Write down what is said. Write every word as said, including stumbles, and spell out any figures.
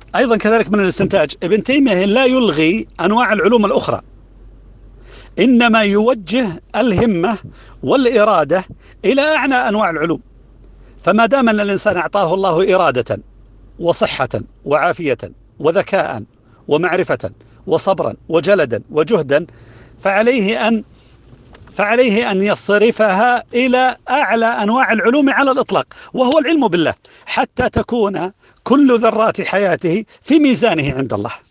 أيضا كذلك من الاستنتاج، ابن تيمية لا يلغي أنواع العلوم الأخرى، إنما يوجه الهمة والإرادة إلى أعلى أنواع العلوم. فما دام أن الإنسان أعطاه الله إرادة وصحة وعافية وذكاء ومعرفة وصبرا وجلدا وجهدا، فعليه أن فعليه أن يصرفها إلى أعلى أنواع العلوم على الإطلاق، وهو العلم بالله، حتى تكون كل ذرات حياته في ميزانه عند الله.